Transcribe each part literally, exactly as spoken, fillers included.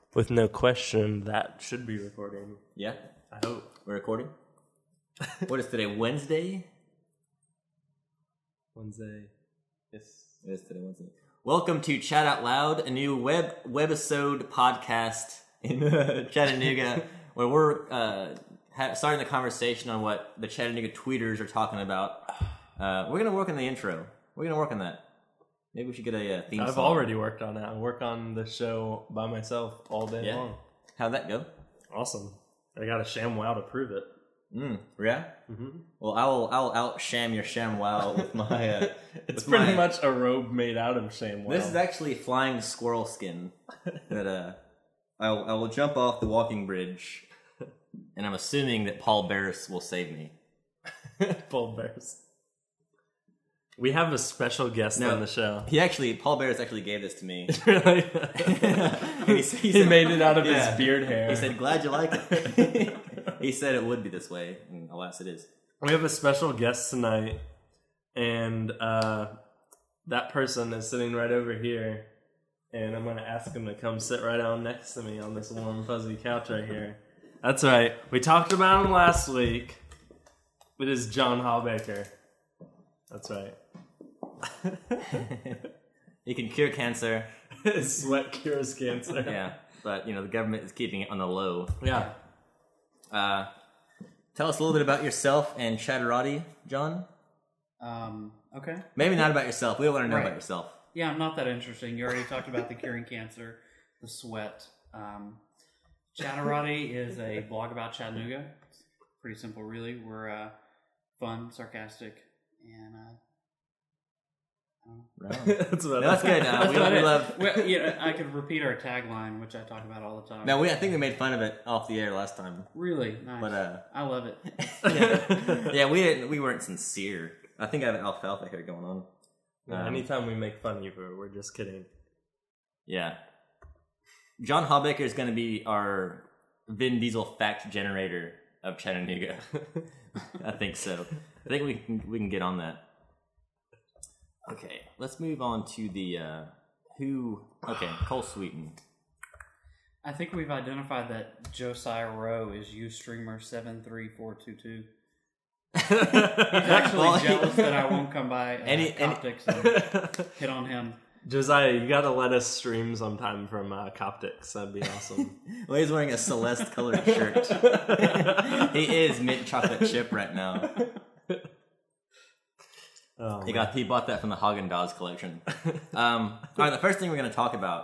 with no question, that should be recording. Yeah? I hope. We're recording? What is today, Wednesday? Wednesday. Yes. It is today, Wednesday. Welcome to Chat Out Loud, a new web webisode podcast in Chattanooga, where we're uh, ha- starting the conversation on what the Chattanooga tweeters are talking about. Uh, we're going to work on the intro. We're going to work on that. Maybe we should get a uh, theme I've song. already worked on it. I work on the show by myself all day Yeah. long. How'd that go? Awesome. I got a ShamWow to prove it. Mm, yeah? Mm-hmm. Well, I will I'll out-sham your ShamWow with my... Uh, It's with pretty my, much a robe made out of ShamWow. This is actually flying squirrel skin that uh, I'll, I will jump off the walking bridge, and I'm assuming that Paul Barris will save me. Paul Bears. We have a special guest No. on the show. He actually, Paul Barris actually gave this to me. Really? he, he said- made it out of Yeah. his beard hair. He said, "Glad you like it." He said it would be this way, and alas, it is. We have a special guest tonight, and uh, that person is sitting right over here, and I'm going to ask him to come sit right on next to me on this warm, fuzzy couch right here. That's right. We talked about him last week. It is John Hallbaker. That's right. He can cure cancer. His sweat cures cancer. Yeah, but you know the government is keeping it on the low. Yeah. Uh, tell us a little bit about yourself and Chatterati, John. Um, okay. Maybe not about yourself. We don't want to know Right. about yourself. Yeah, I'm not that interesting. You already talked about the curing cancer, the sweat. Um, Chatterati is a blog about Chattanooga. It's pretty simple, really. We're uh, fun, sarcastic, and uh, Right. That's what No, that's good. Uh, that's we, about we it. love. Well, yeah, I could repeat our tagline, which I talk about all the time. No, we. I think we made fun of it off the air last time. Really nice. But uh, I love it. yeah, yeah, we didn't. We weren't sincere. I think I have an alfalfa here going on. Yeah, Um, anytime we make fun of you, we're just kidding. Yeah. John Hallbaker is going to be our Vin Diesel fact generator of Chattanooga. I think so. I think we can we can get on that. Okay, let's move on to the uh, who. Okay, Cole Sweeten. I think we've identified that Josiah Rowe is Ustreamer seven three four two two. He's actually Well, jealous that I won't come by uh, Any- any- Coptics and hit on him. Josiah, you gotta let us stream sometime from uh, Coptics. That'd be awesome. Well, he's wearing a Celeste colored shirt. He is mint chocolate chip right now. Oh, He got he bought that from the Haagen-Dazs collection. Um, all right, the first thing we're going to talk about,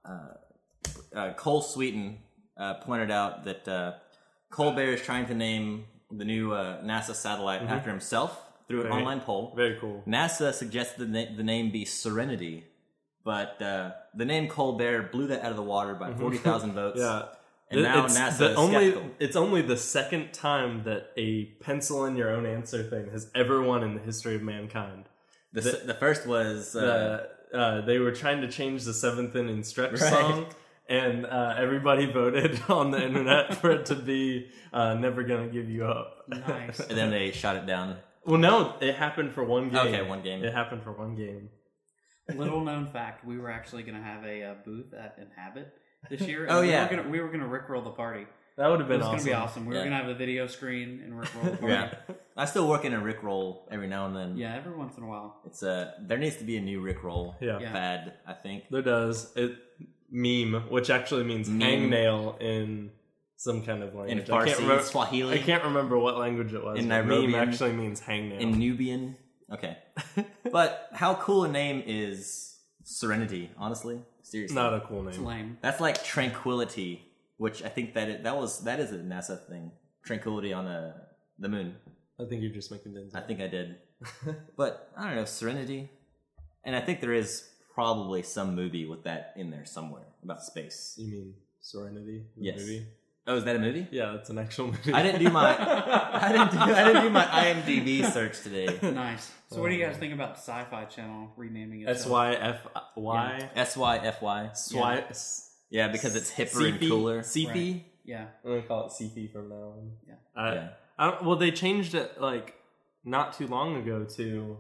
uh, uh, Cole Sweeten uh, pointed out that uh, Colbert is trying to name the new uh, NASA satellite after himself through an Very- online poll. very cool. NASA suggested the, na- the name be Serenity, but uh, the name Colbert blew that out of the water by forty thousand votes. Yeah. And now it's NASA the is only, skeptical. It's only the second time that a pencil in your own answer thing has ever won in the history of mankind. The, the, the first was... Uh, Uh, uh, they were trying to change the seventh inning stretch Right. song, and uh, everybody voted on the internet for it to be uh, Never Gonna Give You Up. Nice. and then they shot it down. Well, no, it happened for one game. Okay, one game. It happened for one game. Little known fact: we were actually going to have a uh, booth at Inhabit this year. Oh, and we yeah. were gonna, we were going to rickroll the party. That would have It been was going awesome. to be awesome. We Yeah. were going to have a video screen and rickroll the party. Yeah. I still work in a Rickroll every now and then. Yeah, every once in a while. It's a there needs to be a new Rickroll Yeah. Yeah. fad, I think. There does. It meme, which actually means Meme. hangnail in some kind of In language. I Farsi, can't remember. Swahili, I can't remember what language it was. In but meme Nairobian. actually means hangnail. in Nubian. Okay. But how cool a name is Serenity, honestly? Seriously. Not a cool It's name. lame. That's like tranquility, which I think that it, that was that is a NASA thing. Tranquility on a, the moon. I think you're just making things I up. think I did. But I don't know, Serenity. And I think there is probably some movie with that in there somewhere about space. You mean Serenity? The Yes. movie? Oh, is that a movie? Yeah, that's an actual movie. I didn't do my I didn't do I didn't do my I M D B search today. Nice. So, what do you guys think about Sci-Fi Channel renaming it? S Y F Y. S Y F Y. Swi. Yeah, because it's hipper and C F I. cooler. C F I. Right. Yeah. I'm gonna call it C F I from now on. Yeah. I, Yeah. I don't, well, they changed it like not too long ago to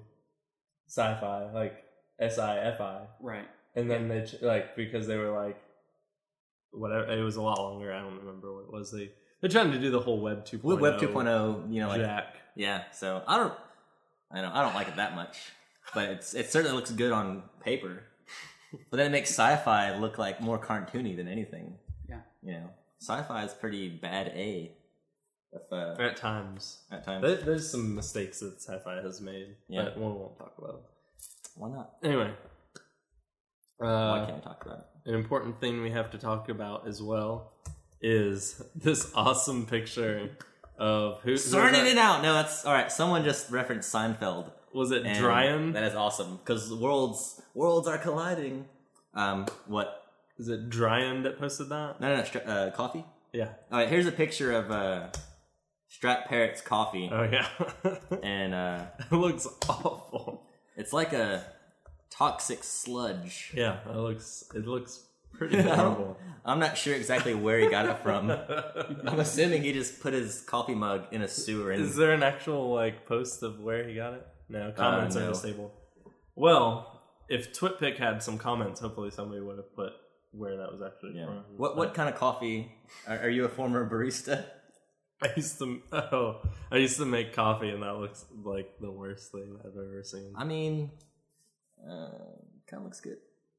sci-fi, like S I F I, Right. and then they ch- like because they were like, whatever. It was a lot longer. I don't remember what it was. They they're trying to do the whole Web two point oh. Web two point oh, you know, like Jack. yeah. So I don't, I know I don't like it that much, but it's it certainly looks good on paper. But then it makes sci-fi look like more cartoony than anything. Yeah, you know, sci-fi is pretty bad A. If, uh, at times, at times, there, there's some mistakes that sci-fi has made. Yeah, but we won't talk about it. Why not? Anyway, uh, why can't we talk about it? An important thing we have to talk about as well is this awesome picture of who sorting it out. No, that's all right. Someone just referenced Seinfeld. Was it Dryan? That is awesome because worlds worlds are colliding. Um, what is it? Dryan that posted that? No, no, no uh, coffee. Yeah. All right. Here's a picture of uh, Strat Parrot's coffee. Oh yeah. And uh, it looks awful. It's like a toxic sludge. Yeah, it looks it looks pretty horrible. I'm not sure exactly where he got it from. I'm assuming he just put his coffee mug in a sewer. And... Is there an actual like post of where he got it? No, comments uh, no. are disabled. Well, if TwitPic had some comments, hopefully somebody would have put where that was actually yeah. from. What what kind of coffee? Are, are you a former barista? I used to oh I used to make coffee, and that looks like the worst thing I've ever seen. I mean, uh, kind of looks good.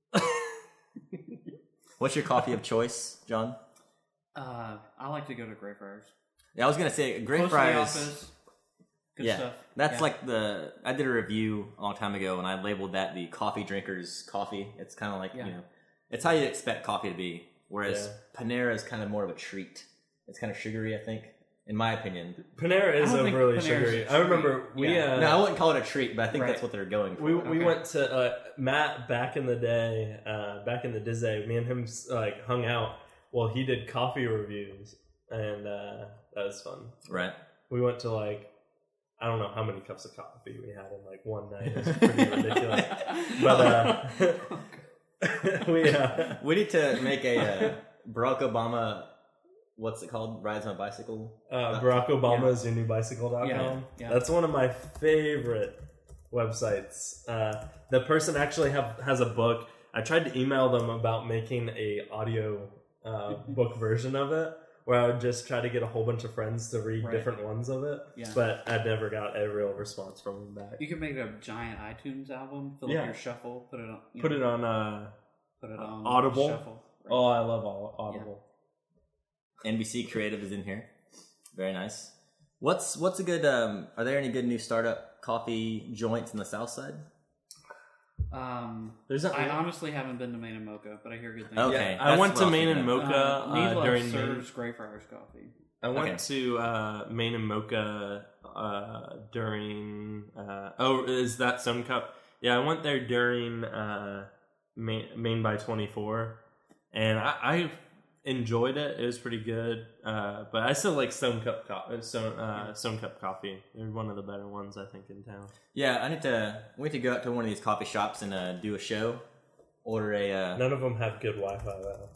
What's your coffee of choice, John? Uh, I like to go to Greyfriars. Yeah, I was gonna say Greyfriars. Good yeah, stuff. that's yeah. like the. I did a review a long time ago, and I labeled that the coffee drinker's coffee. It's kind of like yeah. you know, it's how you expect coffee to be. Whereas yeah. Panera is kind of more of a treat. It's kind of sugary, I think, in my opinion. Panera is overly sugary. I remember we. Yeah. Uh, no, I wouldn't call it a treat, but I think right. that's what they're going for. We okay. we went to uh, Matt back in the day, uh, back in the Disney. Me and him like hung out while he did coffee reviews, and uh, that was fun. Right. We went to like. I don't know how many cups of coffee we had in like one night. It was pretty ridiculous. But uh, we uh, we need to make a uh, Barack Obama. What's it called? Rides on a bicycle. Uh, Barack Obama is your new bicycle dot com. Yeah, yeah. That's one of my favorite websites. Uh, the person actually have has a book. I tried to email them about making a audio uh, book version of it, where I would just try to get a whole bunch of friends to read right. different ones of it. Yeah. But I never got a real response from them back. You could make a giant iTunes album, fill yeah. up your shuffle, put it on. Put know, it on. Uh, put it on Audible. Shuffle. Right. Oh, I love all Audible. Yeah. N B C Creative is in here. Very nice. What's what's a good? Um, are there any good new startup coffee joints in the South Side? Um, There's a, I honestly haven't been to Main and Mocha, but I hear good things. Okay, yeah, I went to Main and then. Mocha Uh, uh, Needlove during serves Greyfriars coffee. I went Okay. to uh, Main and Mocha uh, during. Uh, oh, is that Stone Cup? Yeah, I went there during uh, Main, Main by twenty-four, and I, I enjoyed it. It was pretty good, uh, but I still like Stone Cup co- Stone, uh, Stone Cup coffee. They're one of the better ones, I think, in town. Yeah, I need to. We need to go out to one of these coffee shops and uh, do a show. Order a. Uh, None of them have good Wi-Fi though.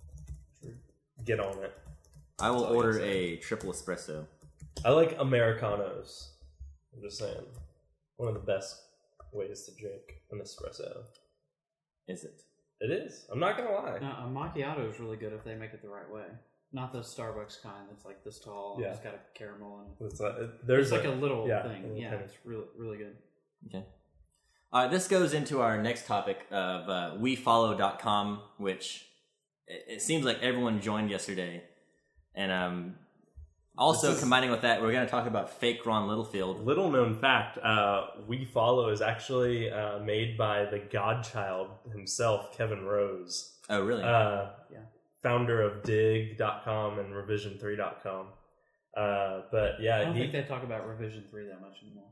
Get on it. I will That's all I order can say. a triple espresso. I like Americanos. I'm just saying, one of the best ways to drink an espresso. Is it? It is. I'm not gonna lie. No, a macchiato is really good if they make it the right way. Not the Starbucks kind that's like this tall and Yeah. it's got a caramel and It's like, there's it's like a, little yeah, thing. a little yeah, penny. it's really really good. Okay. Uh, this goes into our next topic of uh, we follow dot com, which it, it seems like everyone joined yesterday. And um, also This is- combining with that, we're going to talk about fake Ron Littlefield. Little known fact: uh, We Follow is actually uh, made by the Godchild himself, Kevin Rose. Oh, really? Uh, Yeah. Founder of dig dot com and revision three dot com. Uh, but yeah, I don't he, think they talk about Revision three that much anymore.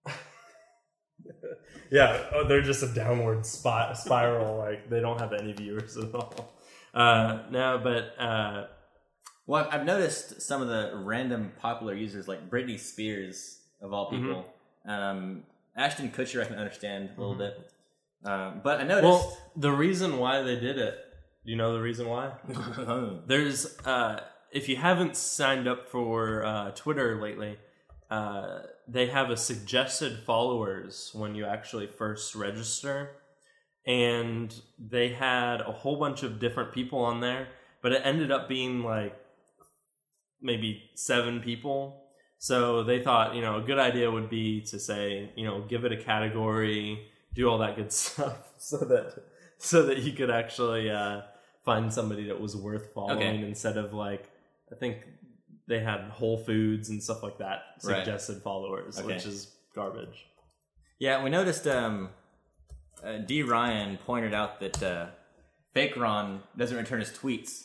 yeah, oh, they're just a downward spot spiral. Like they don't have any viewers at all. Uh, no, but uh, Well, I've noticed some of the random popular users, like Britney Spears, of all people. Mm-hmm. Um, Ashton Kutcher, I can understand a little bit. Um, but I noticed... well, the reason why they did it, you know the reason why? There's, uh, if you haven't signed up for uh, Twitter lately, uh, they have a suggested followers when you actually first register. And they had a whole bunch of different people on there. but it ended up being like maybe seven people. So they thought, you know, a good idea would be to say, you know, give it a category, do all that good stuff, so that so that you could actually uh, find somebody that was worth following Okay. instead of like, I think they had Whole Foods and stuff like that suggested Right. followers, Okay. which is garbage. Yeah, we noticed um, uh, D. Ryan pointed out that uh, Fake Ron doesn't return his tweets.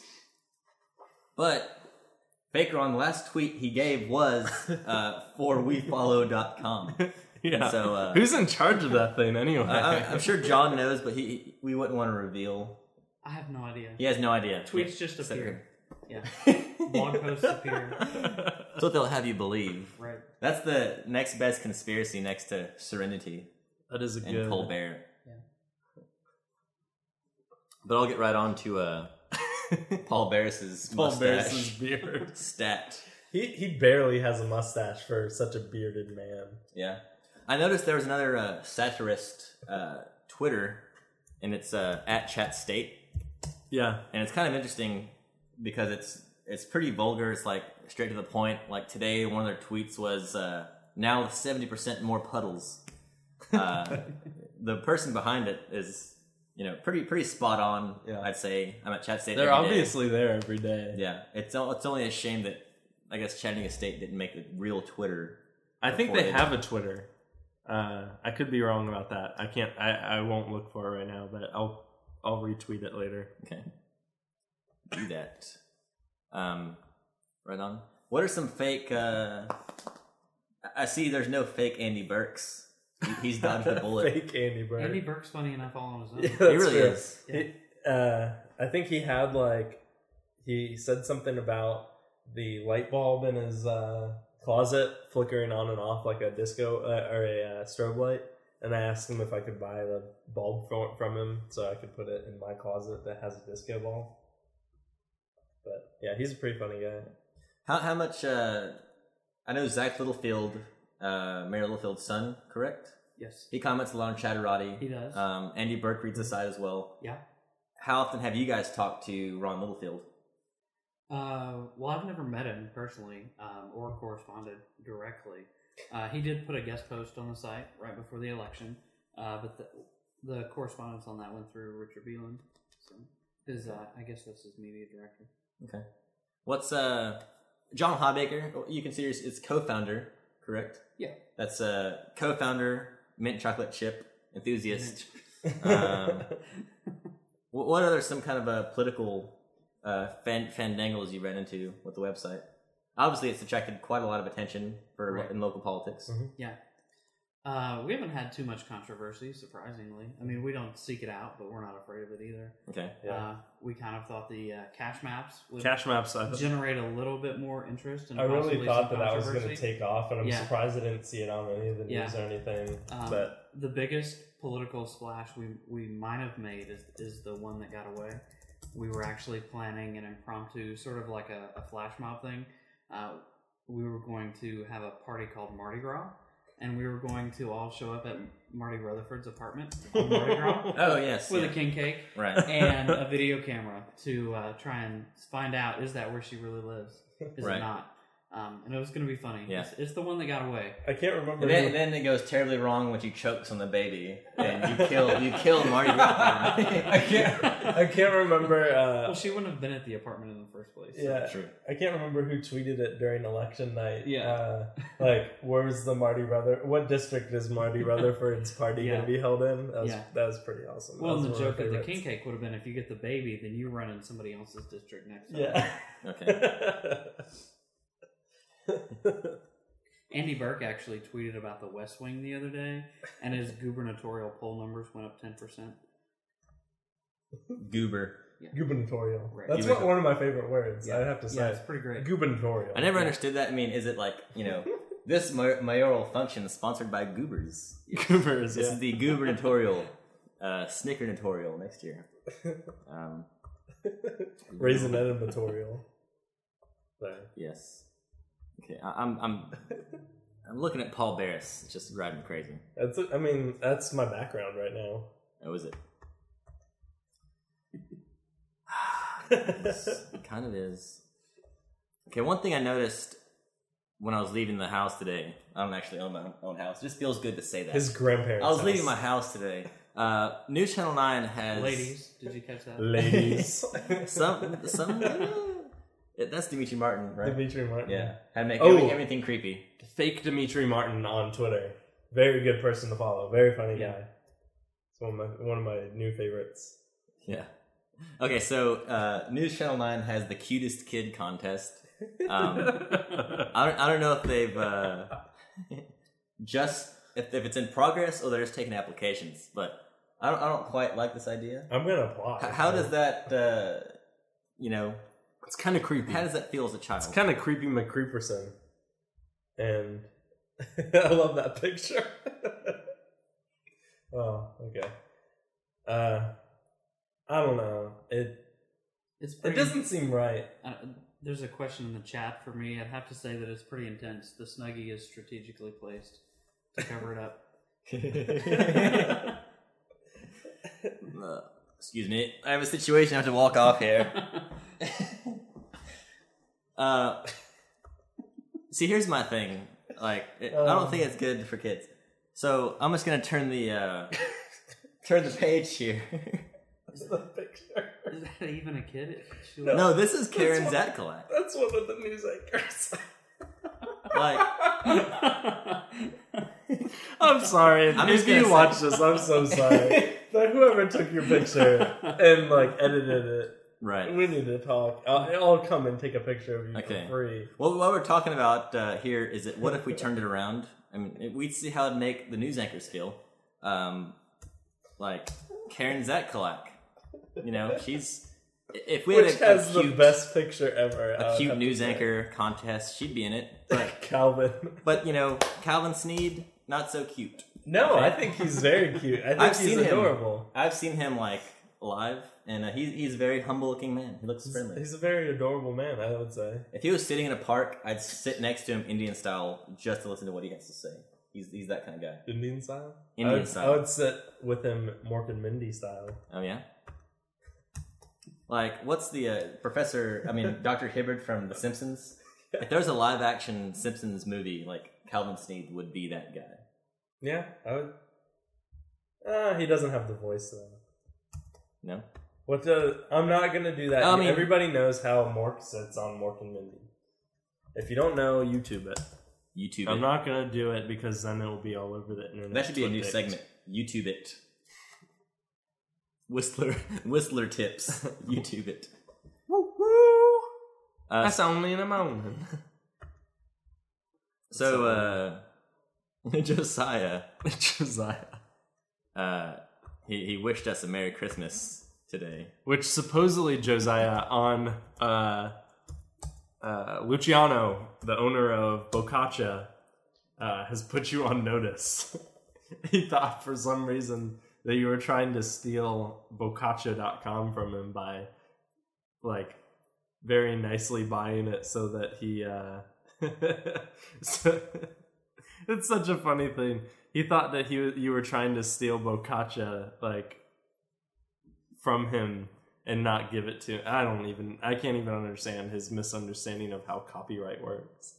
But Fake Ron, the last tweet he gave was uh, for we follow dot com. Yeah. So, uh, who's in charge of that thing anyway? I, I'm sure John knows, but he, he we wouldn't want to reveal. I have no idea. He has no idea. Tweets Yeah. just So- appear. Yeah. Blog posts appear. That's what they'll have you believe. Right. That's the next best conspiracy next to Serenity That is a and good. Colbert. Yeah. But I'll get right on to uh, Paul Barris's Paul mustache Barris's beard. stat. He he barely has a mustache for such a bearded man. Yeah. I noticed there was another uh, satirist uh, Twitter, and it's uh, at Chat State. Yeah. And it's kind of interesting because it's it's pretty vulgar. It's like straight to the point. Like today, one of their tweets was uh, now seventy percent more puddles. Uh, the person behind it is, you know, pretty pretty spot on. Yeah. I'd say. I'm at Chat State. They're every day. obviously there every day. Yeah. It's o- it's only a shame that I guess Chattanooga State didn't make a real Twitter. I think before they have a Twitter. Uh, I could be wrong about that. I can't. I, I won't look for it right now, but I'll I'll retweet it later. Okay. Do that. Um, right on. What are some fake? Uh, I see. There's no fake Andy Burks. He, he's dodged the bullet. Fake Andy Burke. Andy Burke's funny enough all on his own. Yeah, He that's really true. is. He, uh, I think he had like he said something about the light bulb in his uh, closet flickering on and off like a disco uh, or a uh, strobe light, and I asked him if I could buy the bulb from, from him so I could put it in my closet that has a disco ball. But yeah, he's a pretty funny guy. How how much? Uh, I know Zach Littlefield, uh, Mayor Littlefield's son, correct? Yes. He comments a lot on Chatterati. He does. Um, Andy Burke reads the site as well. Yeah. How often have you guys talked to Ron Littlefield? Uh, well, I've never met him personally um, or corresponded directly. Uh, he did put a guest post on the site right before the election, uh, but the, the correspondence on that went through Richard Beeland. So, his, uh, I guess that's his media director. Okay. What's uh John Hawbaker? You consider it's co-founder, correct? Yeah. That's uh co-founder, mint chocolate chip enthusiast. um, what what other some kind of uh, political uh, fan, fandangles you ran into with the website? Obviously, it's attracted quite a lot of attention for Right. in local politics. Mm-hmm. Yeah. Uh, we haven't had too much controversy, surprisingly. I mean, we don't seek it out, but we're not afraid of it either. Okay. Yeah. Uh, we kind of thought the uh, cache maps would Cache maps. I, generate a little bit more interest. And I really possibly thought some that that was going to controversy. take off, and I'm Yeah. surprised I didn't see it on any of the news Yeah. or anything. Um, but the biggest political splash we we might have made is is the one that got away. We were actually planning an impromptu, sort of like a, a flash mob thing. Uh, we were going to have a party called Mardi Gras, and we were going to all show up at Marty Rutherford's apartment on Mardi Gras Oh yes. with yeah. a king cake Right. and a video camera to uh, try and find out, is that where she really lives? Is Right. it not? Um, and it was going to be funny. Yeah. It's, it's the one that got away. I can't remember. And then, who- then it goes terribly wrong when she chokes on the baby and you kill you kill Marty Gras. I can't. I can't remember. Uh, Well, she wouldn't have been at the apartment in the first place. so- yeah, True. I can't remember who tweeted it during election night. Yeah. Uh, like, where's the Marty Ruther? What district is Marty Rutherford's party Yeah. going to be held in? That was, Yeah. that was pretty awesome. Well, That and was the one of joke my of the king favorites. cake would have been if you get the baby, then you run in somebody else's district next time. Yeah. Okay. Andy Burke actually tweeted about the West Wing the other day, and his gubernatorial poll numbers went up ten percent. Goober. Gubernatorial. Right. That's Gubernatorial. one of my favorite words. Yeah. I have to Yeah, say. it's pretty great. Gubernatorial. I never understood that. I mean, is it like, you know, this ma- mayoral function is sponsored by Goobers? Goobers. This Yeah. is the gubernatorial, uh, snickernatorial next year. Um, Raisinette Matorial. Sorry. yes. Okay, I- I'm I'm I'm looking at Paul Barris. It's just driving me crazy. That's. I mean, that's my background right now. Oh, is it? It kind of is. Okay, one thing I noticed when I was leaving the house today, I don't actually own my own house. It just feels good to say that. His grandparents. I was house. leaving my house today. Uh, News Channel nine has Ladies, did you catch that? Ladies. some some. Uh, that's Dimitri Martin, right? Dimitri Martin. Yeah, had to make Oh. every, everything creepy. Fake Dimitri Martin on Twitter. Very good person to follow. Very funny Yeah. guy. It's one of my one of my new favorites. Yeah. Okay, so uh, News Channel nine has the cutest kid contest. Um, I don't I don't know if they've uh, just if, if it's in progress or they're just taking applications, but I don't I don't quite like this idea. I'm gonna apply. H- How does that uh, you know? It's kind of creepy. How does that feel as a child? It's kind of creepy McCreeperson. And I love that picture. Oh, okay. Uh, I don't know. It It's it pretty, doesn't seem right. Uh, there's a question in the chat for me. I'd have to say that it's pretty intense. The Snuggie is strategically placed to cover it up. Uh, excuse me. I have a situation. I have to walk off here. uh, see, here's my thing. Like, it, I don't think it's good for kids. So I'm just gonna turn the uh, turn the page here. It's the picture. Is that even a kid? She No. No, this is Karen That's Zatkalak. That's one of the news anchors. Like, I'm sorry. I'm if just gonna you say- watch this, I'm so sorry. But whoever took your picture and like edited it, right. we need to talk. I'll, I'll come and take a picture of you Okay. for free. Well, what we're talking about uh, here is that what if we turned it around? I mean, we'd see how it'd make the news anchors feel. Um, like Karen Zatkalak. You know, she's if we Which had a, has a the cute, best picture ever. I a would cute have to news say. anchor contest, she'd be in it. But Calvin. but you know, Calvin Sneed, not so cute. No, Okay. I think he's very cute. I think I've he's seen adorable. him. I've seen him like live, and uh, he's he's a very humble looking man. He looks He's, friendly. he's a very adorable man, I would say. If he was sitting in a park, I'd sit next to him Indian style just to listen to what he has to say. He's he's that kind of guy. Indian style? Indian I would, style. I would sit with him Mork and Mindy style. Oh yeah. Like, what's the uh, Professor? I mean, Doctor Hibbert from The Simpsons. If there was a live action Simpsons movie, like Calvin Sneed would be that guy. Yeah, I would. Uh, he doesn't have the voice though. No. What the? I'm not gonna do that. I mean- Everybody knows how Mork sits on Mork and Mindy. If you don't know, YouTube it. YouTube. I'm it. not gonna do it because then it will be all over the internet. That should be a Twit new pics. segment. YouTube it. Whistler, Whistler tips. YouTube it. Woo woo! Uh, That's only in a moment. so, uh, Josiah, Josiah. uh, he he wished us a Merry Christmas today. Which supposedly Josiah on uh, uh, Luciano, the owner of Bocaccia, uh, has put you on notice. He thought for some reason that you were trying to steal Bocaccia dot com from him by, like, very nicely buying it so that he, uh... so, it's such a funny thing. He thought that he you were trying to steal Bocaccia, like, from him and not give it to... I don't even... I can't even understand his misunderstanding of how copyright works.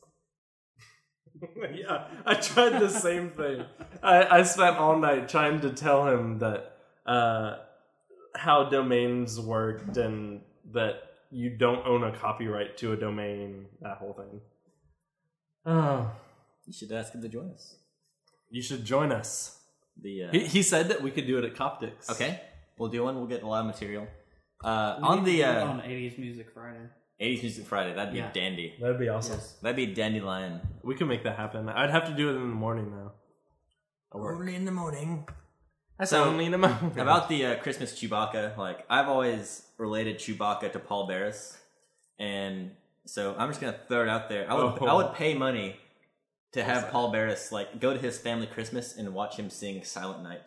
Yeah, I tried the same thing. I, I spent all night trying to tell him that uh, how domains worked and that you don't own a copyright to a domain, that whole thing. Oh, You should ask him to join us. you should join us. The uh, He, he said that we could do it at Coptics. okay, we'll do one. We'll get a lot of material. Uh, We on need the to do it uh, on eighties Music Friday. eighties Music Friday, that'd be Yeah. dandy. That'd be awesome. Yes. That'd be dandelion. We can make that happen. I'd have to do it in the morning, though. I'll work. Early in the morning. That's So, only in the morning. About the uh, Christmas Chewbacca, like I've always related Chewbacca to Paul Barris, and so I'm just gonna throw it out there. I would Oh. I would pay money to have Paul Barris like go to his family Christmas and watch him sing Silent Night.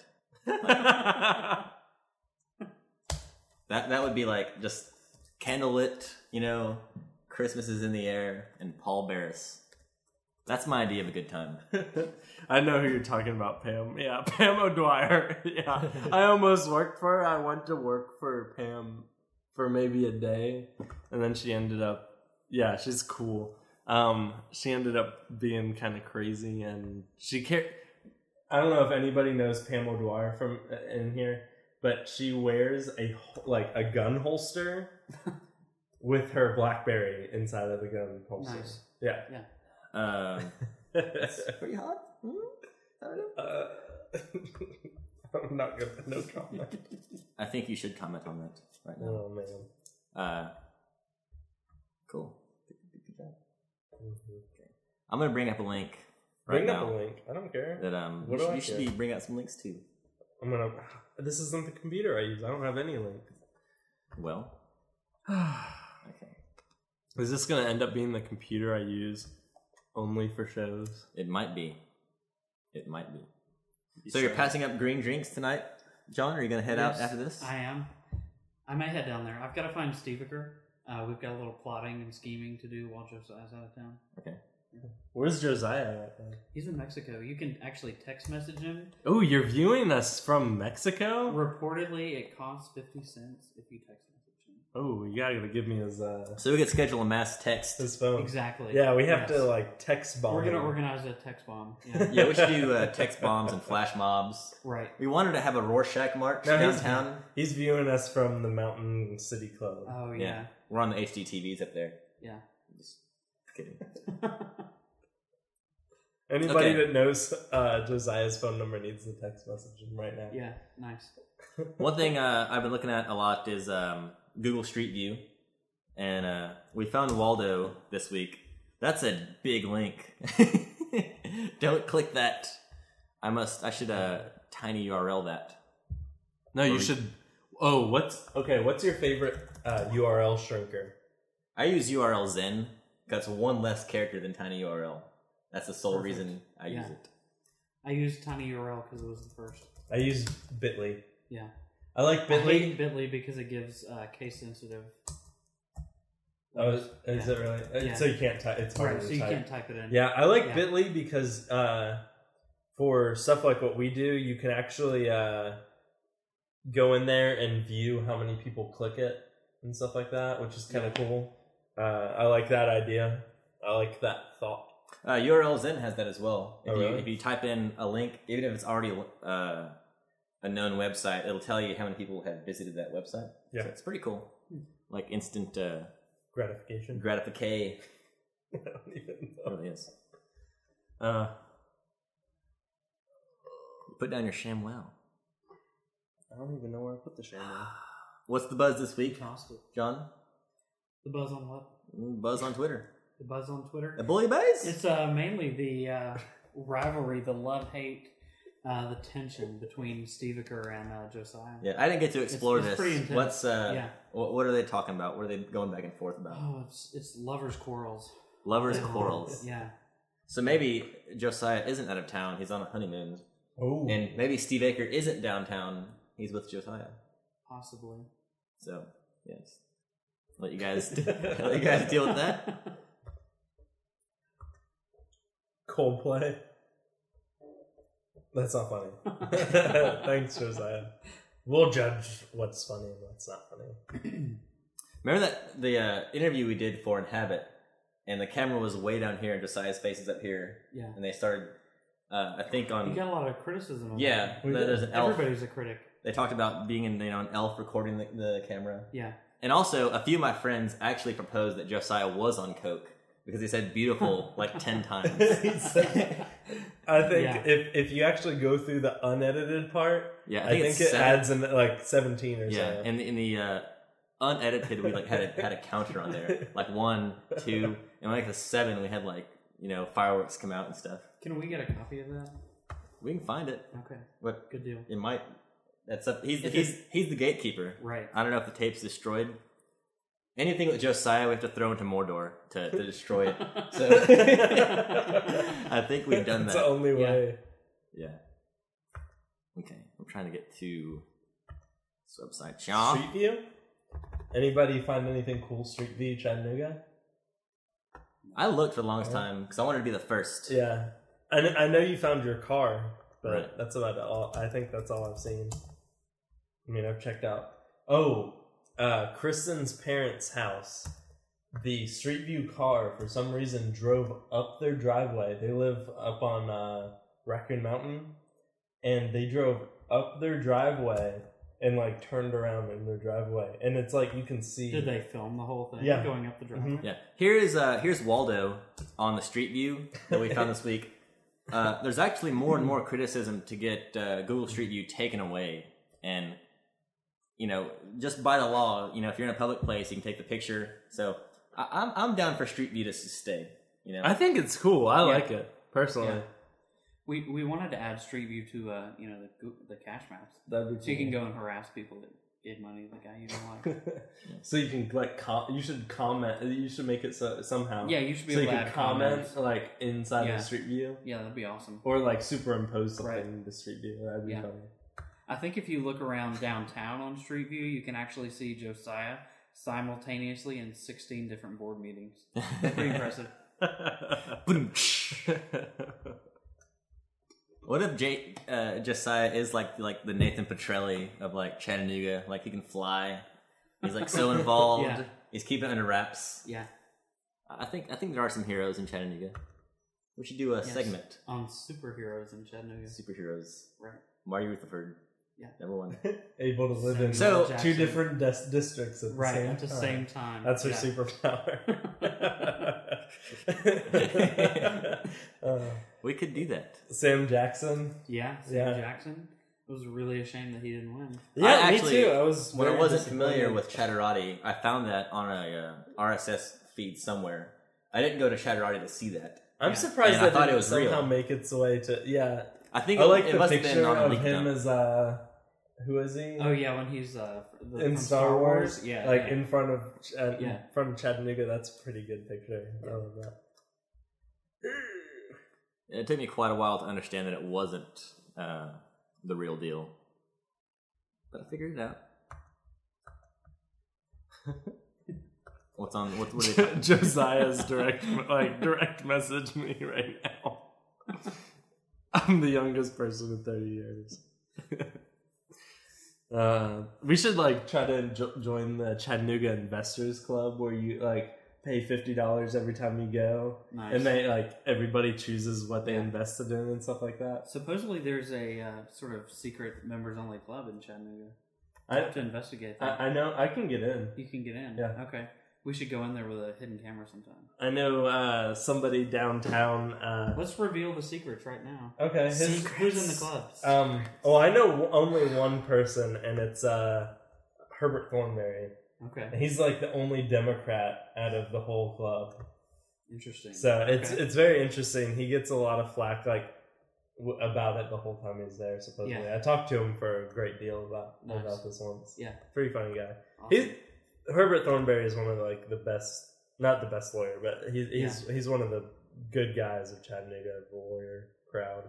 That that would be like just candlelit, you know, Christmas is in the air, and Paul Barris. That's my idea of a good time. I know who you're talking about, Pam. Yeah, Pam O'Dwyer. Yeah, I almost worked for her. I went to work for Pam for maybe a day, and then she ended up. Yeah, she's cool. Um, she ended up being kind of crazy, and she cared. I don't know if anybody knows Pam O'Dwyer from in here, but she wears a like a gun holster with her BlackBerry inside of the gun holster. Nice. Yeah, Yeah. Um, that's pretty hot. Hmm? I don't know. Uh, I'm not gonna no comment. I think you should comment on that right now. Oh man. Uh, cool. Good job. Mm-hmm. I'm gonna bring up a link right Bring now. up a link. I don't care. That um, What you do should, I you should care? be bring out some links too. I'm gonna. This isn't the computer I use. I don't have any links. Well, okay. Is this gonna end up being the computer I use only for shows? It might be. It might be. So you're passing up green drinks tonight, John? Are you gonna head Yes, out after this? I am. I may head down there. I've got to find Steviker. Uh, we've got a little plotting and scheming to do while Josiah's out of town. Okay. Where's Josiah at? He's in Mexico. You can actually text message him. Oh, you're viewing us from Mexico? Reportedly, it costs fifty cents if you text message him. Oh, you gotta give me his uh So we could schedule a mass text. his phone. Exactly. Yeah, we have Yes. to like text bomb. We're gonna him. organize a text bomb. Yeah. Yeah, we should do uh, text bombs and flash mobs. Right. We wanted to have a Rorschach march No, he's- downtown. He's viewing us from the Mountain City Club. Oh Yeah. yeah. We're on the H D T Vs up there. Yeah. Just kidding. Anybody Okay. that knows uh, Josiah's phone number needs to text message him right now. Yeah. Nice. One thing uh, I've been looking at a lot is um, Google Street View, and uh, we found Waldo this week. That's a big link. Don't click that. I must. I should uh, tiny U R L that. No, you Or- should. Oh, what's okay? What's your favorite uh, U R L shrinker? I use U R L Zen because it's one less character than tiny U R L. That's the sole Perfect. reason I use Yeah. it. I used TinyURL because it was the first. I use Bitly. Yeah. I like I Bitly. hate Bitly because it gives uh, case sensitive. Oh, is, is Yeah. it really? Uh, Yeah. So you can't type. It's hard Right. to So you type. can't type it in. Yeah, I like Yeah. Bitly because uh, for stuff like what we do, you can actually uh, go in there and view how many people click it and stuff like that, which is kind of cool. Uh, I like that idea. I like that thought. Uh, U R L Zen has that as well. If, Oh, you, really? if you type in a link, even if it's already uh, a known website, it'll tell you how many people have visited that website. Yeah. So it's pretty cool. Like instant uh, Gratification. gratification. I don't even It know. really is. Uh, Put down your ShamWow. I don't even know where I put the shaman. What's the buzz this week, Tossed it. John? The buzz on what? Buzz on Twitter. The buzz on Twitter. A bully buzz? It's uh, mainly the uh, rivalry, the love hate, uh, the tension between Steviker and uh, Josiah. Yeah, I didn't get to explore it's this. pretty intense. What's uh, Yeah. what, what are they talking about? What are they going back and forth about? Oh, it's it's lovers' quarrels. Lovers' Yeah. quarrels. Yeah. So maybe Josiah isn't out of town. He's on a honeymoon. Oh. And maybe Steve Aker isn't downtown. He's with Josiah. Possibly. So, yes. Let you guys let you guys deal with that. Coldplay. That's not funny. Thanks, Josiah. We'll judge what's funny and what's not funny. Remember that the uh, interview we did for Inhabit, and the camera was way down here, and Josiah's face is up here, Yeah. and they started, uh, I think You on got a lot of criticism of yeah, that. We did. there's an elf. Everybody's a critic. They talked about being in you know an elf recording the, the camera, Yeah. and also a few of my friends actually proposed that Josiah was on coke because they said beautiful like ten times. I think Yeah. if if you actually go through the unedited part, Yeah, I I think, think, it's it seven. adds in like seventeen or Yeah, so. and in the uh, unedited, we like had a, had a counter on there, like one, two, and like the seven, we had like you know fireworks come out and stuff. Can we get a copy of that? We can find it, Okay. but Good deal. it might. That's up. He's If he's he's the gatekeeper. Right. I don't know if the tape's destroyed. Anything with Josiah, we have to throw into Mordor to, to destroy it. So I think we've done That's that. the only Yeah. way. Yeah. Okay, I'm trying to get to this website. Sean? Street View? Anybody find anything cool Street View Chattanooga? I looked for the longest time because I wanted to be the first. Yeah. I, kn- I know you found your car, but Right. that's about all. I think that's all I've seen. I mean, I've checked out. Oh, uh, Kristen's parents' house, the Street View car for some reason drove up their driveway. They live up on uh, Raccoon Mountain, and they drove up their driveway and like turned around in their driveway, and it's like you can see. Did they film the whole thing? Yeah. Going up the driveway. Mm-hmm. Yeah. Here's uh here's Waldo on the Street View that we found this week. Uh, there's actually more and more criticism to get uh, Google Street View taken away, and you know, just by the law, you know, if you're in a public place, you can take the picture. So I- I'm I'm down for Street View to stay. You know, I think it's cool. I like it personally. Yeah. We we wanted to add Street View to uh you know the Goo- the cache maps, That'd be cool. so you can go and harass people that gave money to the guy you don't like. So you can like com- you should comment. You should make it so somehow. Yeah, you should be so able you to can add comment comments. like inside Yeah. the Street View, Yeah, that'd be awesome. or like superimpose something Right. into Street View. That'd be Yeah. funny. I think if you look around downtown on Street View, you can actually see Josiah simultaneously in sixteen different board meetings. Pretty impressive. what if Jay, uh, Josiah is like like the Nathan Petrelli of like Chattanooga? Like he can fly. He's like so involved. Yeah. He's keeping it under wraps. Yeah. I think I think there are some heroes in Chattanooga. We should do a Yes. segment. On superheroes in Chattanooga. Superheroes. Right. Marty Rutherford. Yeah. Number one. Able to live in So- two Jackson. different des- districts at the Right, same at the time. same time. That's her Yeah. superpower. uh, We could do that. Sam Jackson. Yeah, Sam Yeah. Jackson. It was really a shame that he didn't win. Yeah, I actually, me too. I was when I very wasn't familiar disappointed. with Chatterati, I found that on a uh, R S S feed somewhere. I didn't go to Chatterati to see that. I'm Yeah. surprised And I that thought didn't it was somehow real. make its way to. Yeah, I think I it, like it the must have been picture on a of leak him dump. as uh, who is he? Oh yeah, when he's uh the, in from Star Wars, Yeah, like yeah. in front of uh, Yeah. in front of Chattanooga. That's a pretty good picture. I love that. It took me quite a while to understand that it wasn't uh, the real deal, but I figured it out. What's on? What? What are they? Josiah's direct like direct message me right now. I'm the youngest person in thirty years. uh, we should like try to jo- join the Chattanooga Investors Club, where you like pay fifty dollars every time you go, Nice. and they like everybody chooses what they Yeah. invested in and stuff like that. Supposedly, there's a uh, sort of secret members-only club in Chattanooga. I I have to investigate that. I, I know I can get in. You can get in. Yeah. Okay. We should go in there with a hidden camera sometime. I know uh, somebody downtown. Uh, Let's reveal the secrets right now. okay, his, Who's in the club? Um. Oh, I know only one person, and it's uh, Herbert Thornberry. Okay. He's like the only Democrat out of the whole club. Interesting. So it's Okay. it's very interesting. He gets a lot of flack like w- about it the whole time he's there. Supposedly, Yeah. I talked to him for a great deal about Nice. about this once. Yeah. Pretty funny guy. Awesome. He Herbert Thornberry is one of like the best, not the best lawyer, but he's he's he's one of the good guys of Chattanooga, the lawyer crowd.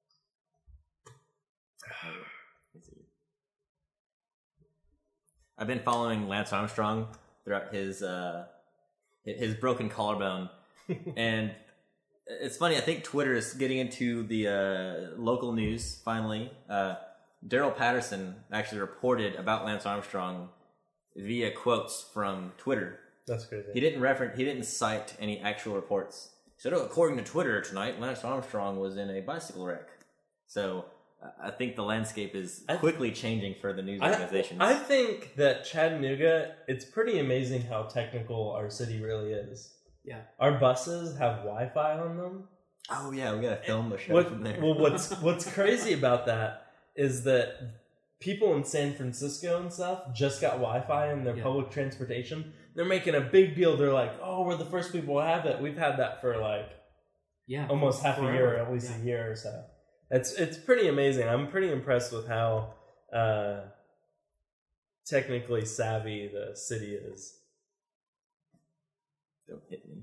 I've been following Lance Armstrong throughout his uh, his broken collarbone, and it's funny. I think Twitter is getting into the uh, local news finally. Uh, Daryl Patterson actually reported about Lance Armstrong via quotes from Twitter. That's crazy. He didn't reference. He didn't cite any actual reports. He said, "Oh, according to Twitter tonight, Lance Armstrong was in a bicycle wreck." So I think the landscape is I- quickly changing for the news I, organizations. I think that Chattanooga, it's pretty amazing how technical our city really is. Yeah. Our buses have Wi-Fi on them. oh yeah, we gotta film the show What, from there. well, what's what's crazy about that is that people in San Francisco and stuff just got Wi-Fi in their Yeah. public transportation. They're making a big deal. They're like, "Oh, we're the first people to have it." We've had that for like Yeah. almost half a Forever. year, at least Yeah. a year or so. It's it's pretty amazing. I'm pretty impressed with how uh, technically savvy the city is. Don't hit me.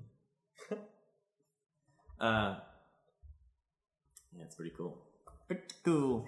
uh, yeah, it's pretty cool. Pretty cool.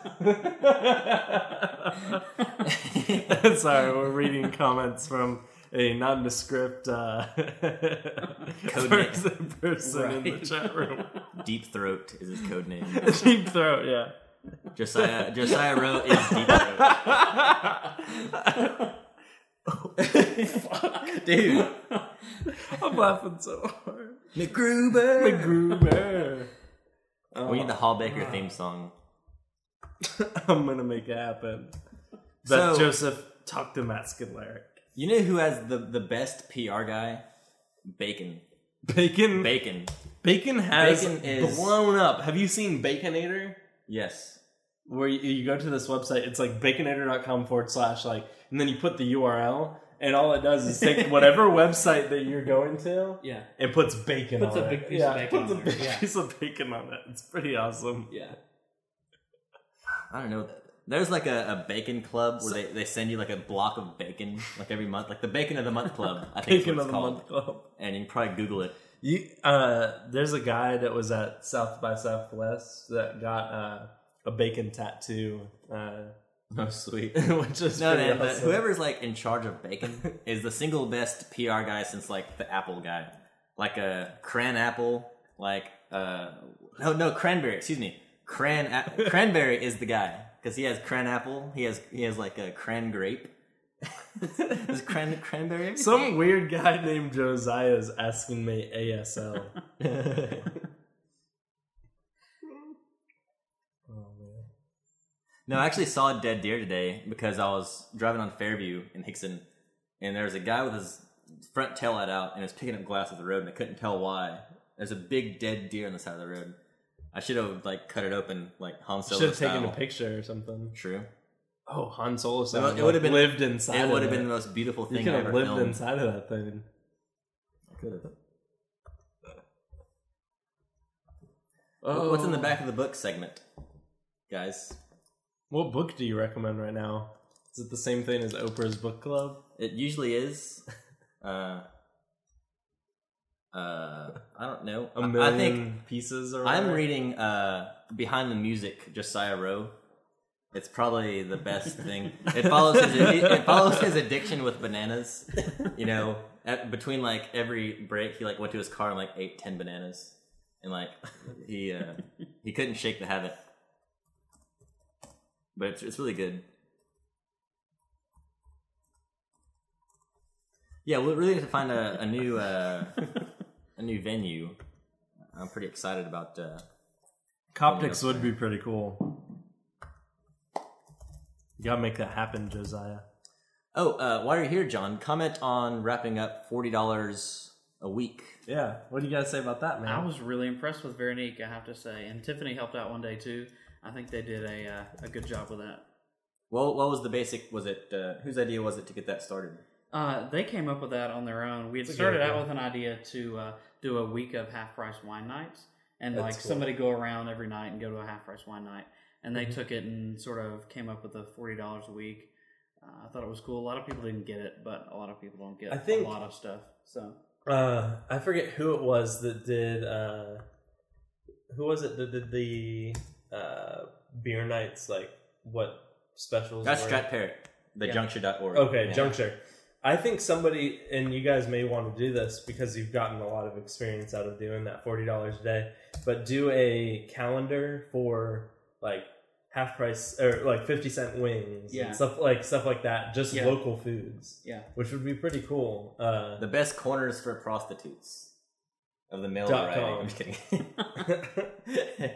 Sorry, we're reading comments from a nondescript uh, Code person, person in the Right. chat room. Deep Throat is his code name. Deep throat, yeah. Josiah Josiah Rowe is Deep Throat. Fuck, Dude. I'm laughing so hard. McGruber. McGruber. Oh, We need the Hall Baker theme song. I'm gonna make it happen. That So- Joseph talked to Matt Skidler. You know who has the, the best P R guy? Bacon. Bacon. Bacon. Bacon has Bacon is- blown up. Have you seen Baconator? Yes. Where you, you go to this website, it's like baconator.com forward slash like, and then you put the U R L, and all it does is take whatever website that you're going to, Yeah. and puts bacon Puts on a it. big piece yeah, of bacon puts on a there, big yeah. piece of bacon on it. It's pretty awesome. Yeah. I don't know. There's like a, a bacon club where they, they send you like a block of bacon like every month. Like the Bacon of the Month Club, I think Bacon is of what the it's called. month club. And you can probably Google it. You, uh, there's a guy that was at South by Southwest that got uh, a bacon tattoo, uh, Oh, sweet. which is No, pretty man, but awesome. whoever's like in charge of bacon is the single best P R guy since like the Apple guy. Like a cran apple, like, uh, no, no, cranberry, excuse me. Cran, a- cranberry is the guy. Because he has cran apple, he has he has like a cran grape. Is cran cranberry? Some weird guy named Josiah is asking me A S L. No, I actually saw a dead deer today because I was driving on Fairview in Hickson, and there was a guy with his front tail light out and was picking up glass off the road, and I couldn't tell why. There's a big dead deer on the side of the road. I should have like cut it open like Han Solo Should have style. taken a picture or something. True. Oh, Han Solo It, style. would- it would have been lived inside. It would have of been the most beautiful You thing could I have ever lived filmed. inside of that thing. I could have. Oh, What's in the back of the book segment, guys? What book do you recommend right now? Is it the same thing as Oprah's book club? It usually is. Uh, uh, I don't know. A I- million I think pieces or I'm whatever? reading uh, Behind the Music, Josiah Rowe. It's probably the best thing. It follows his it follows his addiction with bananas. You know, at, between like every break, he like went to his car and like ate ten bananas, and like he uh, he couldn't shake the habit. But it's it's really good. Yeah, we really need to find a, a new uh, a new venue. I'm pretty excited about. Uh, Coptics would be pretty cool. You gotta make that happen, Josiah. Oh, uh, while you're here, John, comment on wrapping up forty dollars a week. Yeah, what do you guys say about that, man? I was really impressed with Veronique, I have to say. And Tiffany helped out one day, too. I think they did a uh, a good job with that. Well, what was the basic? Was it uh, whose idea was it to get that started? Uh, they came up with that on their own. We had That's a started good out idea. with an idea to uh, do a week of half-price wine nights. And That's like cool. somebody go around every night and go to a half-price wine night. And they Mhm. took it and sort of came up with the forty dollars a week. Uh, I thought it was cool. A lot of people didn't get it, but a lot of people don't get I think- a lot of stuff. So Uh, I forget who it was that did. Uh, who was it that did the uh, beer nights? Like what specials? That's were? Strat Parrot, the Yeah. juncture dot org. Okay, Yeah. Juncture. I think somebody, and you guys may want to do this because you've gotten a lot of experience out of doing that forty dollars a day. But do a calendar for like half price or like fifty cent wings Yeah. and stuff like stuff like that. Just Yeah. local foods, yeah, which would be pretty cool. Uh, The best corners for prostitutes of the mail Dot variety. com. I'm just kidding.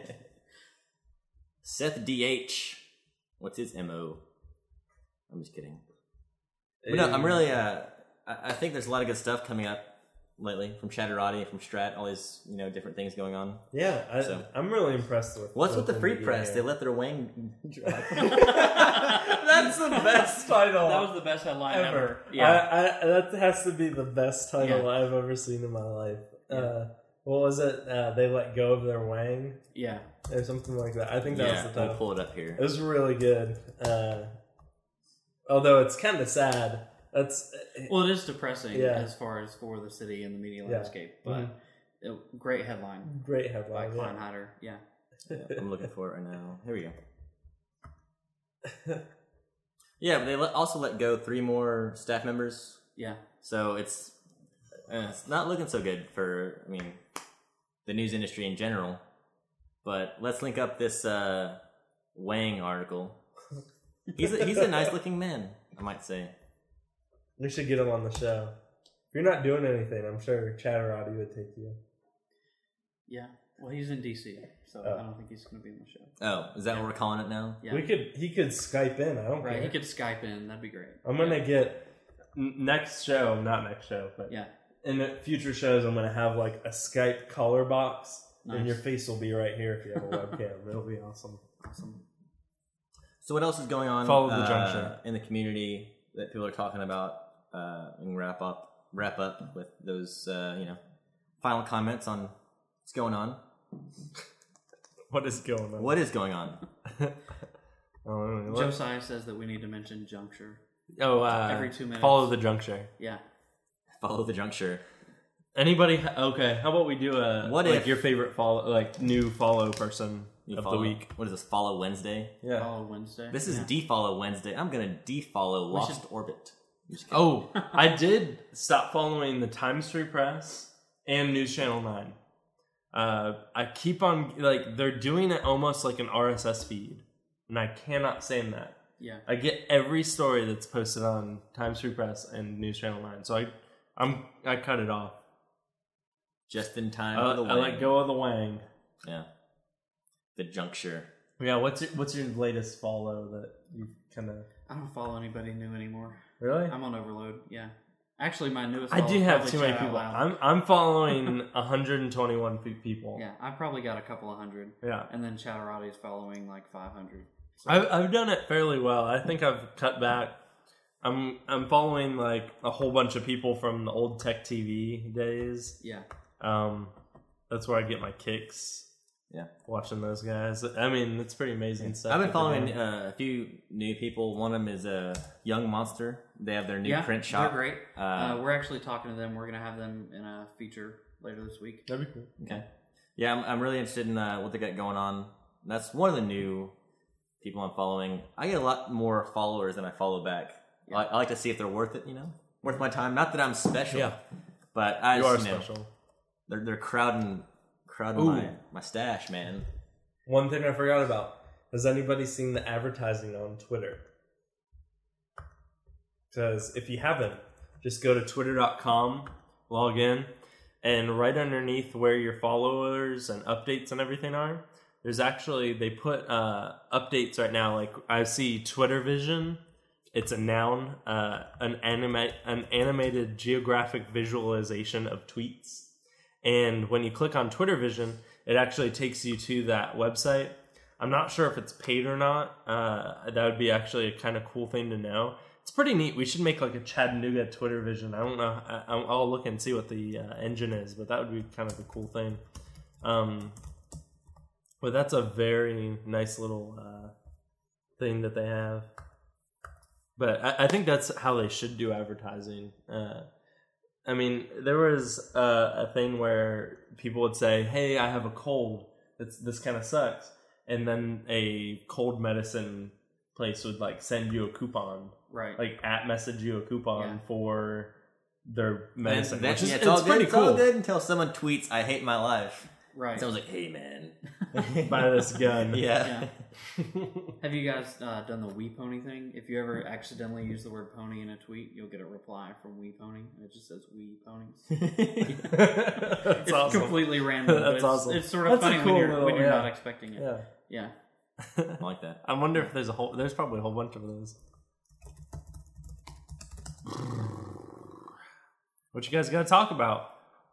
Seth D H. What's his M O? I'm just kidding. But no, I'm really. Uh, I I think there's a lot of good stuff coming up lately from Chatterati, from Strat, all these you know different things going on. yeah. I, So- I'm really impressed with What's with the local free media press? here. They let their wang drop. That's the best title. that was the best headline ever. ever. Yeah, I, I, that has to be the best title Yeah. I've ever seen in my life. Yeah. Uh, what was it? Uh, they let go of their wang yeah. or something like that. I think that Yeah, was the we'll title. pull it up here. It was really good. Uh, although it's kind of sad. That's Well, it is depressing Yeah. as far as for the city and the media Yeah. landscape, but Mhm. it, great headline great by headline. Klein Yeah. Hyder. Yeah. I'm looking for it right now. Here we go. Yeah, but they let, also let go three more staff members, Yeah. so it's uh, it's not looking so good for I mean the news industry in general. But let's link up this uh, Wang article. He's a, he's a nice looking man, I might say. We should get him on the show. If you're not doing anything, I'm sure Chatterati would take you. Yeah. Well, he's in D C, so Oh. I don't think he's going to be on the show. Oh, is that what we're calling it now? Yeah. We could. He could Skype in. I don't Right. care. He could Skype in. That'd be great. I'm gonna get n- next show, not next show, but Yeah. in the future shows, I'm gonna have like a Skype caller box, Nice. and your face will be right here if you have a webcam. It'll be awesome. Awesome. So what else is going on Follow the uh, junction. in the community that people are talking about? Uh, and wrap up, wrap up with those, uh, you know, final comments on what's going on. What is going on? What is going on? Oh, what- Josiah says that we need to mention Juncture. oh uh, Every two minutes. Follow the juncture. Yeah. Follow the juncture. Anybody? ha- Okay, how about we do a What like if- your favorite follow, like new follow person You of follow- the week? What is this? Follow Wednesday. Yeah. Follow Wednesday. This is Yeah. defollow Wednesday. I'm gonna defollow We Lost should- Orbit. Oh, I did stop following the Times Free Press and News Channel nine. Uh, I keep on like they're doing it almost like an R S S feed, and I cannot stand that. Yeah. I get every story that's posted on Times Free Press and News Channel nine, so I, I'm I cut it off. Just in time I, for the I wang. let go of the wang. Yeah. The juncture. Yeah, what's your, what's your latest follow that you kind of I don't follow anybody new anymore. really? I'm on overload. Yeah. Actually, my newest. I follow do is have probably too many Chat Out people. Loud. I'm I'm following one hundred twenty-one pe- people. Yeah, I've probably got a couple of hundred, Yeah. and then Chatterati is following like five hundred. So, I've I've done it fairly well. I think I've cut back. I'm I'm following like a whole bunch of people from the old Tech T V days. yeah, Um, that's where I get my kicks. Yeah. Watching those guys. I mean, it's pretty amazing stuff. I've been that they're following doing. uh, a few new people. One of them is a uh, Young Monster. They have their new yeah, print shop. They're great. Uh, Uh, we're actually talking to them. We're gonna have them in a feature later this week. That'd be cool. Okay. Yeah, I'm, I'm really interested in uh, what they got going on. That's one of the new people I'm following. I get a lot more followers than I follow back. Yeah. I, I like to see if they're worth it, you know? Worth my time. Not that I'm special. Yeah. But I You just, are you know, special. they're, they're crowding, crowding Ooh. my, my stash, man. One thing I forgot about. Has anybody seen the advertising on Twitter? Because if you haven't, just go to twitter dot com, log in, and right underneath where your followers and updates and everything are, there's actually, they put uh, updates right now. Like I see Twitter Vision. It's a noun, uh, an, anima- an animated geographic visualization of tweets. And when you click on Twitter Vision, it actually takes you to that website. I'm not sure if it's paid or not. Uh, that would be actually a kind of cool thing to know. It's pretty neat. We should make like a Chattanooga Twitter Vision. I don't know. I, I'll look and see what the uh, engine is, but that would be kind of a cool thing. Um, but that's a very nice little uh, thing that they have. But I, I think that's how they should do advertising. Uh, I mean, there was uh, a thing where people would say, "Hey, I have a cold. It's, this kind of sucks," and then a cold medicine place would like send you a coupon, Right. like at message you a coupon Yeah. for their medicine. And that- which is, yeah, it's it's, all pretty good. It's cool. all good until someone tweets, "I hate my life." right. Someone's like, "Hey, man." Buy this gun. Yeah. Have you guys uh, done the Wee Pony thing? If you ever accidentally use the word pony in a tweet, you'll get a reply from Wee Pony. It just says Wee Ponies. That's It's awesome. completely random. but That's it's, awesome. It's sort of That's a funny cool when you're little- when you're yeah. not expecting it. Yeah. Yeah. I like that. I wonder if there's a whole. There's probably a whole bunch of those. What you guys got to talk about?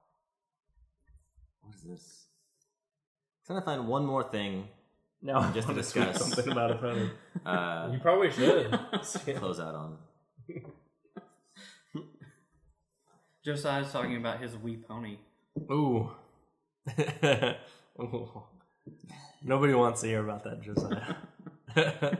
What is this? Trying to find one more thing. No, Just to I wanna discuss. tweet something about a pony. Uh, You probably should. close out on. Josiah's talking about his Wee Pony. Ooh. Ooh. Nobody wants to hear about that, Josiah.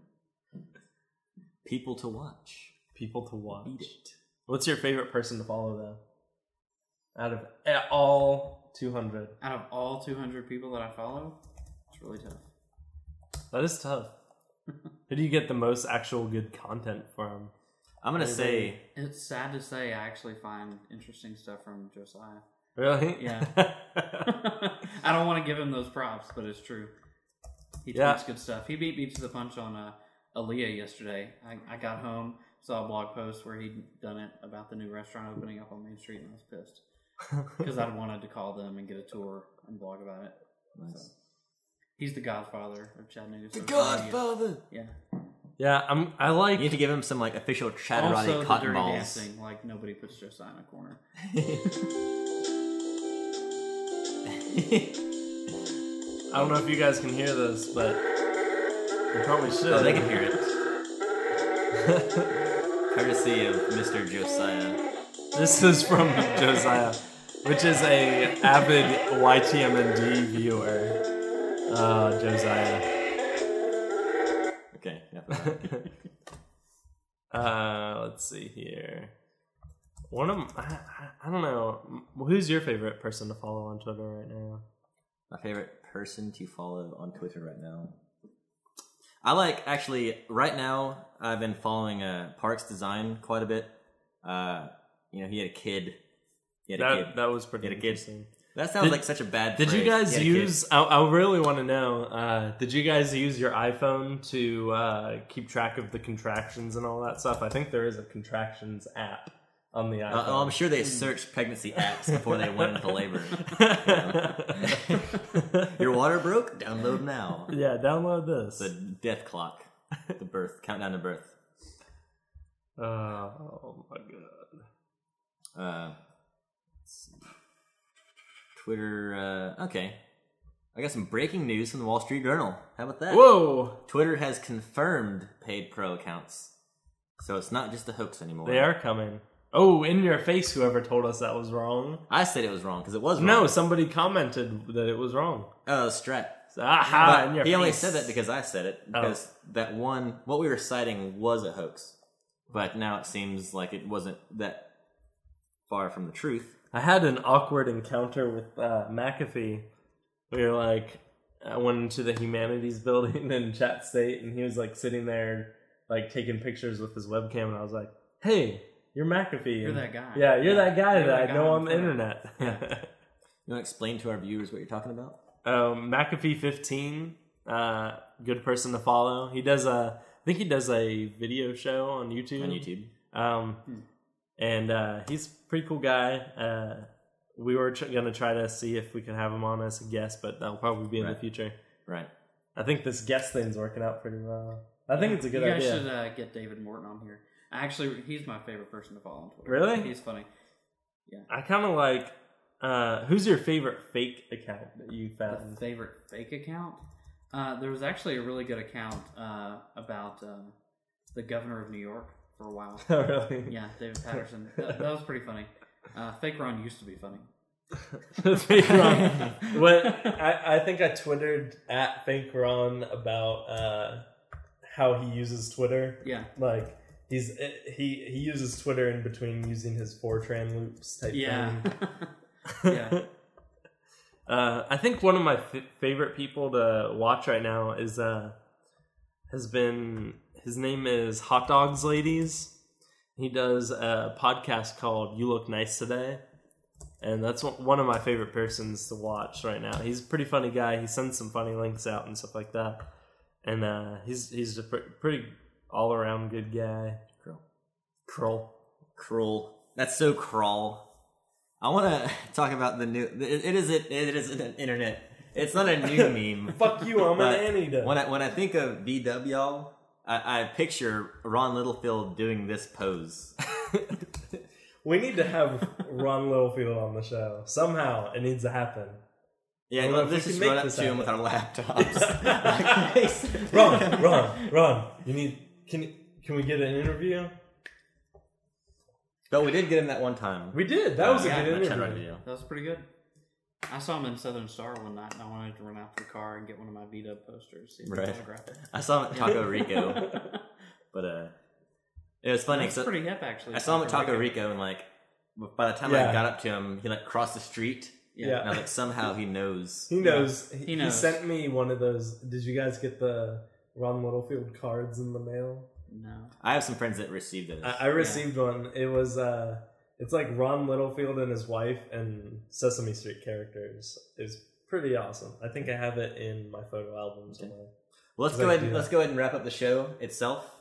People to watch. People to watch. Beat it. What's your favorite person to follow, though? Out of all two hundred. Out of all two hundred people that I follow, it's really tough. That is tough. Who do you get the most actual good content from? I'm gonna say It's sad to say I actually find interesting stuff from Josiah. Really? Yeah. I don't want to give him those props, but it's true. He tweets Yeah. good stuff. He beat me to the punch on uh, Aaliyah yesterday. I, I got home, saw a blog post where he'd done it about the new restaurant opening up on Main Street, and I was pissed because I'd wanted to call them and get a tour and blog about it. Nice. So, he's the godfather of Chattanooga. The social Godfather. media. Yeah. Yeah, I'm. I like. You need to give him some like official Chatterati Also, the cotton dirty balls. dancing, like nobody puts Josiah in a corner. I don't know if you guys can hear this, but you probably should. Oh, they can hear it. Courtesy of Mister Josiah. This is from Josiah, which is a avid Y T M N D viewer. Uh, Josiah. Okay. Yeah, uh, let's see here. One of I, I, I don't know. Who's your favorite person to follow on Twitter right now? My favorite person to follow on Twitter right now. I like actually right now. I've been following uh, Parks Design quite a bit. Uh, you know, he had a kid. He had That a kid. that was pretty He had a kid. interesting. That sounds Did- like such a bad. Did you phrase. guys He had a kid. use? I, I really want to know. Uh, did you guys use your iPhone to uh, keep track of the contractions and all that stuff? I think there is a contractions app on the iPhone. Uh, oh, I'm sure they searched pregnancy apps before they went into labor. Your water broke? Download now. Yeah, download this. The death clock. The birth. Countdown to birth. Oh my god. Uh, let's see. Twitter. Uh, okay. I got some breaking news from the Wall Street Journal. How about that? Whoa! Twitter has confirmed paid pro accounts. So it's not just a hoax anymore. They are coming. Oh, in your face, whoever told us that was wrong. I said it was wrong because it was wrong. No, somebody commented that it was wrong. Oh, Strat. Aha, in But your he only face. said that because I said it. Because that one, what we were citing was a hoax. But now it seems like it wasn't that far from the truth. I had an awkward encounter with uh, McAfee. We were like, I went into the humanities building in Chat State, and he was like sitting there, like taking pictures with his webcam, and I was like, "Hey, you're McAfee." You're And- that guy. Yeah, you're Yeah. that guy You're that, that I guy know on on the Twitter. internet. You want to explain to our viewers what you're talking about? um, McAfee fifteen, uh, good person to follow. He does a, I think he does a video show on YouTube. On YouTube. Um, and uh, he's a pretty cool guy. Uh, we were tr- going to try to see if we could have him on as a guest, but that'll probably be in Right. the future. Right. I think this guest thing's working out pretty well. I think it's a good you guys idea. should uh, get David Morton on here. Actually, he's my favorite person to follow on Twitter. Really? He's funny. I kind of like. Uh, who's your favorite fake account that you The found? favorite fake account? Uh, there was actually a really good account uh, about uh, the governor of New York for a while. Oh, really? Yeah, David Patterson. that, that was pretty funny. Uh, fake Ron used to be funny. Fake Ron. What I, I think I twittered at Fake Ron about uh, how he uses Twitter. Yeah. Like he's he he uses Twitter in between using his Fortran loops type Yeah. thing. Yeah. Uh, I think one of my f- favorite people to watch right now is uh, has been his name is Hot Dogs Ladies. He does a podcast called You Look Nice Today, and that's one one of my favorite persons to watch right now. He's a pretty funny guy. He sends some funny links out and stuff like that, and uh, he's he's a pre- pretty all around good guy. Cruel. Kroll. Cruel. That's so crawl. I want to talk about the new. It, it is it. It is an internet. It's not a new meme. Fuck you! I'm But an anteater. When I when I think of B W, y'all, I, I picture Ron Littlefield doing this pose. We need to have Ron Littlefield on the show somehow. It needs to happen. Yeah, I don't know if let's we just can run make up this to him with happen. our laptops. Ron, Ron, Ron. You need. Can you- can we get an interview? But we did get him that one time. We did. That was a yeah, good That Chatterati interview. video. That was pretty good. I saw him in Southern Star one night, and I wanted to run out to the car and get one of my V-Dub posters. See if I Right. could autograph it. I saw him at Taco Rico, but uh, it was funny. That's 'cause pretty hip, actually. I saw him at Taco Rico, and like, by the time Yeah. I got up to him, he like crossed the street, Yeah. and I was like, somehow he knows. He knows. He, He knows. he sent me one of those. Did you guys get the Ron Littlefield cards in the mail? No. I have some friends that received those. I, I received one. It was. uh It's like Ron Littlefield and his wife and Sesame Street characters. It's pretty awesome. I think I have it in my photo album somewhere. Well, let's I'd go like ahead. to do Let's that. go ahead and wrap up the show itself.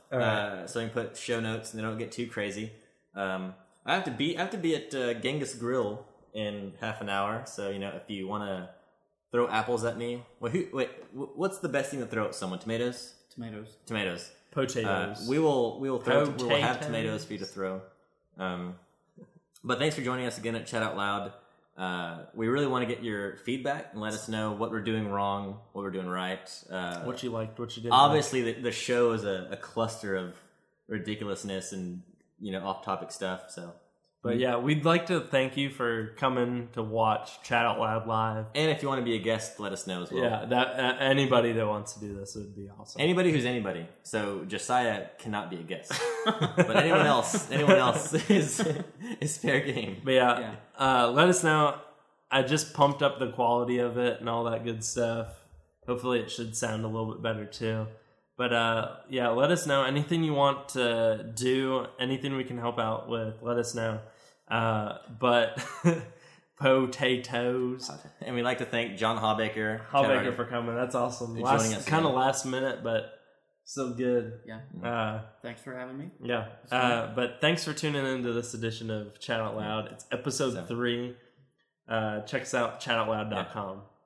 All right. uh, so we can put show notes and they don't get too crazy. Um, I have to be I have to be at uh, Genghis Grill in half an hour. So you know, if you want to throw apples at me, wait, who, wait, what's the best thing to throw at someone? Tomatoes? Tomatoes. Tomatoes. Potatoes. Uh, we will we will throw we will have Potatoes. tomatoes for you to throw. Um, but thanks for joining us again at Chat Out Loud. Uh, we really want to get your feedback and let us know what we're doing wrong, what we're doing right. Uh, what you liked, what you didn't. obviously, the, the show is a, a cluster of ridiculousness and you know off topic stuff. So, But yeah, we'd like to thank you for coming to watch Chat Out Loud live. and if you want to be a guest, let us know as well. Yeah, that uh, anybody that wants to do this would be awesome. Anybody who's anybody. So Josiah cannot be a guest, but anyone else, anyone else is is fair game. But yeah, Yeah. Uh, let us know. I just pumped up the quality of it and all that good stuff. Hopefully it should sound a little bit better too. But uh, yeah, let us know. Anything you want to do, anything we can help out with, let us know. Uh, but potatoes. And we'd like to thank John Hawbaker. Hawbaker for coming. That's awesome. For Last, joining us kind of again. last minute, but still good. Yeah. Uh, Thanks for having me. yeah. Uh, but thanks for tuning into this edition of Chat Out Loud. It's episode So- three. Uh, check us out, chat out loud dot com.